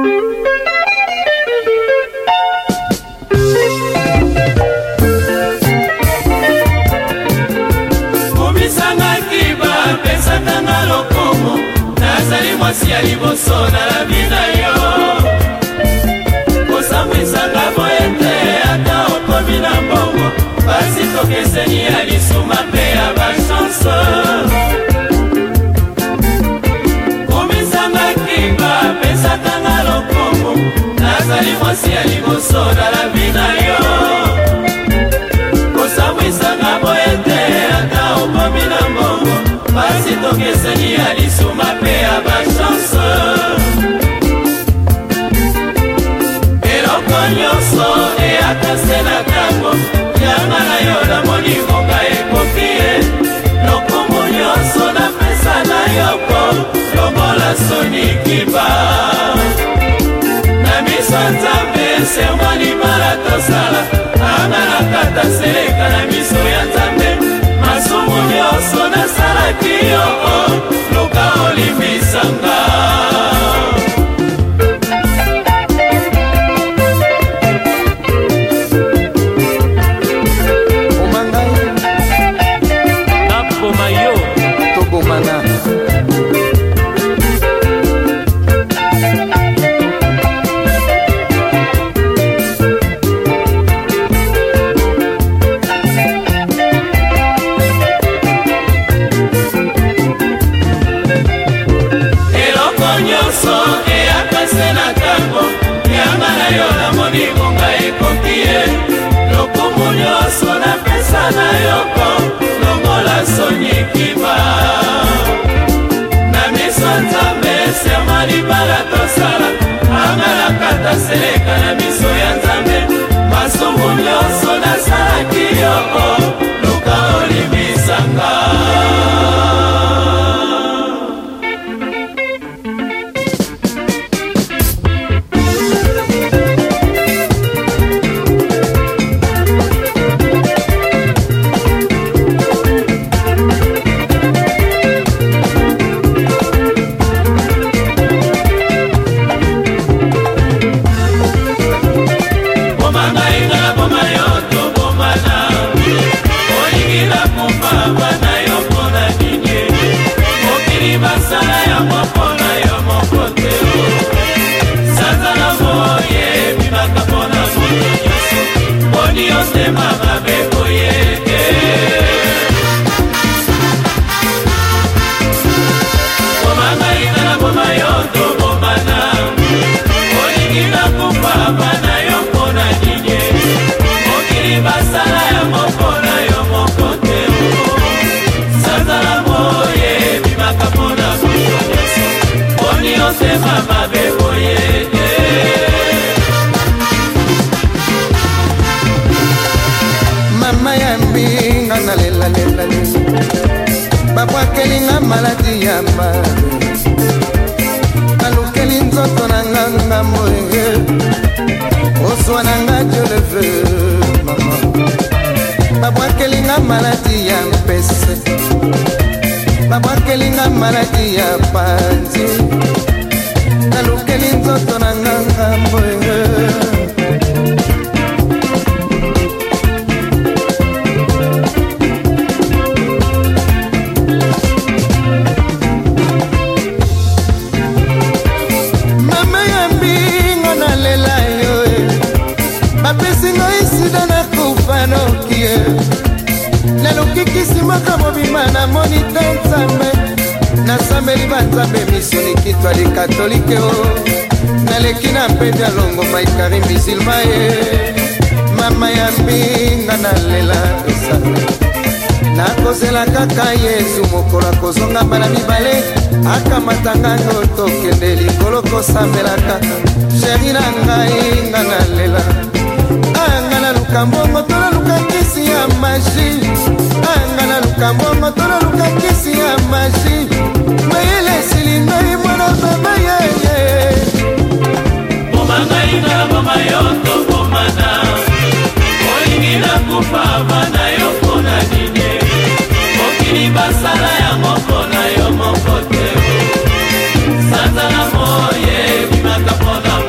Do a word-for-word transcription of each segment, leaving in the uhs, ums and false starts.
mwasi ya liboso na la vida yo kosambwisanga boyete ata okomi na mbongo basi tokeseni ya lisuma mpe ya bachanse komisanga kiba pesatanga lokombo nazali mwasi ya liboso na la vida yo kosambwisanga boyete ata okomi na mbongo basi tokeseni ya lisuma mpe ya bachanse eloko nyonso eyakase na ntango yanga na yo na moningonga ekoki ye lokumu nyonso napesa na yo po lokola soni kiba na miso nzambe sermo libala tosala anga nakata seleka na miso ya nzambe masumu nyonso nasalaki yo luka olimbisanga na yoko longola sonyi kiba na miso nzambe serma libala tosala anga nakata seleka na miso ya nzambe masumu nyonso nasalaki yo luka olimbisanga mama ya mbinga na lela lela lela babwakelinga maladi ya mabe alukeli nzoto na nganga moye oswa na nga je le veux mama babwakelinga maladi ya mpese babwakelinga maladi ya panzi alukeli nzoto na nganga moye kisimaka mobima na moni te nzambe nasambeli banzambe misioni kitwa likatolike o naleki na mpende alongo maikari misilma ye mama ya mbinga nalela esame nakozela kaka yesu mokolo akozongamba na mibale akamatangano tokende likolo kosambelaka sheri na ngai nga nalela anga naluka mbongo tolaluka kisi ya magi anga naluka mbongo tolaluka kisi ya magi mayele esili ngai mwana baba yeye boma ngai na boma yo tobomana olingi nakufa bana yo mpona nini mokili basala yango mpona yo moko te sanza na moye bimaka mpona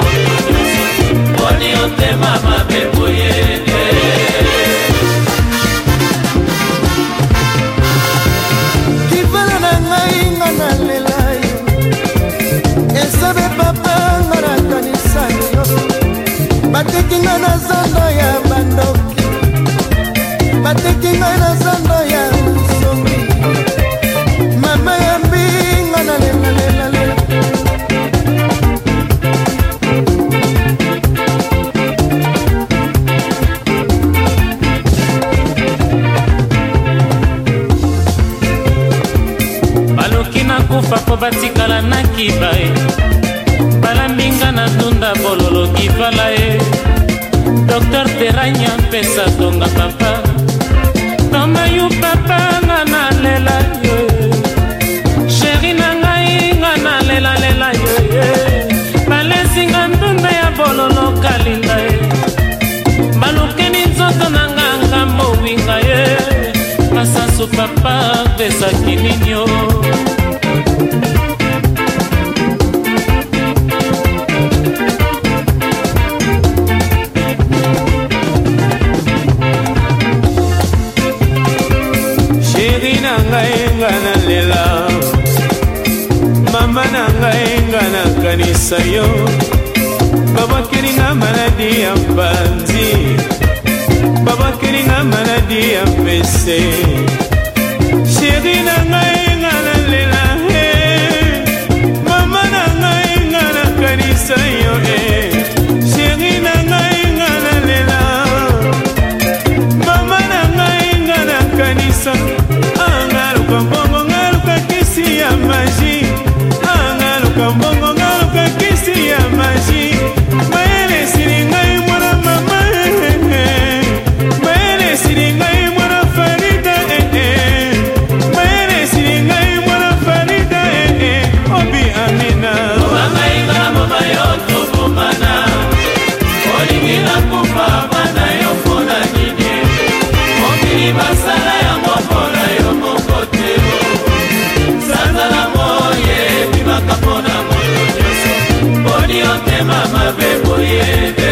ndunda bololo kivala ye Docteur Teranya pesa tonga papa Toma yu papa nga na lela yo Chéri na ngai nga na lela lela yo Balesi nga ndunda ya bololo kalinga ye Balukeni nzoto na nga ngambo winga ye Masasu papa pesa kininyo Mama nanga enga na kanisa yo Baba kiringa maladi ya mbanzi Baba kiringa maladi ya mpese Sheri nanga enga na lela he Mama nanga enga na kanisa yo he Sheri nanga enga na lela Mama nanga enga na kanisa Angaluka mbongo ngaluka kisi ya maji Kambongo ngaluka kisi ya maji Maele siringai mwana mama Maele siringai mwana Farida Maele siringai mwana Farida Obi Amina Mama inga mama yoto kumana Olingila kufa mana yofona nini Omili basala ya mopona yomokotero Sanzala moye bimakapona Ote mama bebo yede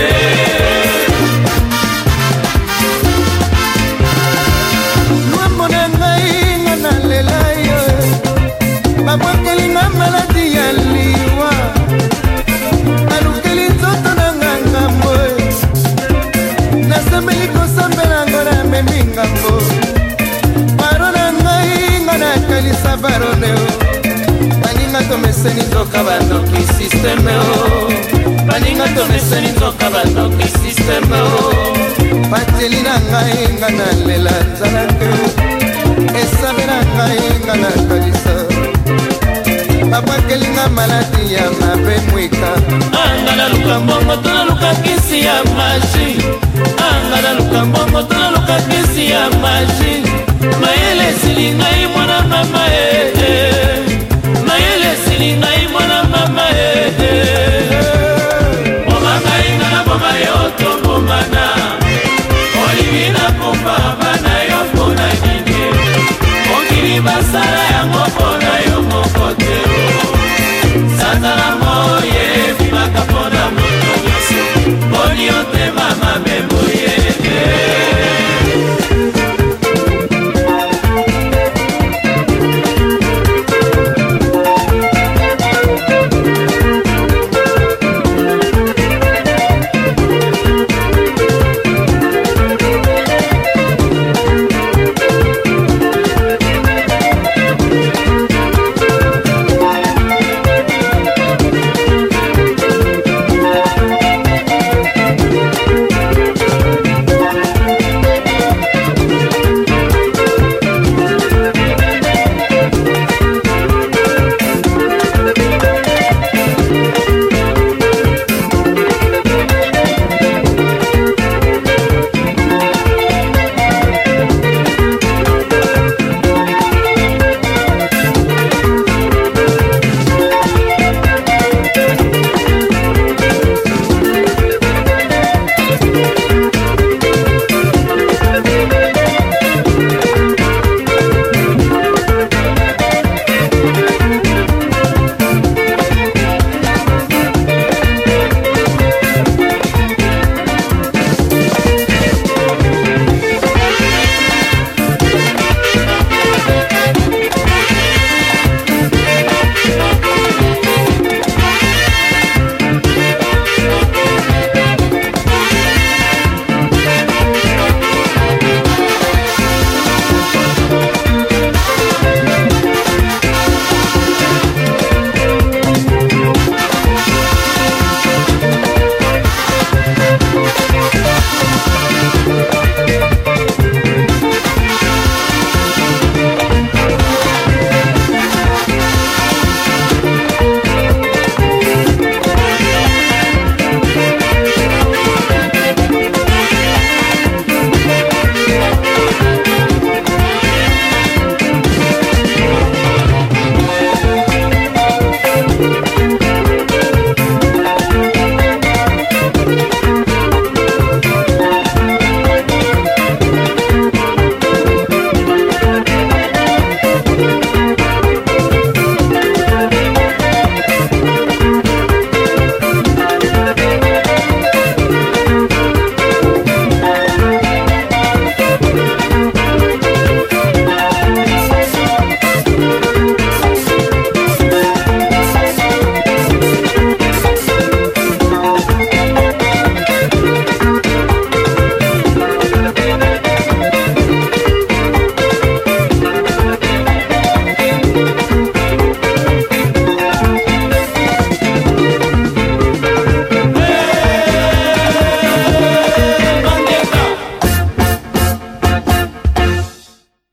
Mwambo na ngai nga na lela yo Babwakeli nga maladi ya liwa Alukeli nzoto na nga ngambo Nasambeli kosambela ngo na memi ngambo Baro na ngai nga na kalisa baroneo Baninga tomeseni nzoka bandoki sisteme o Baninga tomeseni nzoka bandoki sisteme o Pateli na ngai nga na lela nzalake Esabe na ngai nga na kalisa Babakeli nga maladi ya mabe mwika Anga na luka mbongo tona luka kisi ya maji Anga na luka mbongo tona luka kisi ya maji Mayele sili ngai mwana mama eh eh Mayele sili ngai mwana mama eh eh Boma ngai nga na boma yoto bomana Olivina kumba bana yo pona nini Ongili basala yango pona yo mokotero Santana moye bimaka pona moto nyoso Boni yoto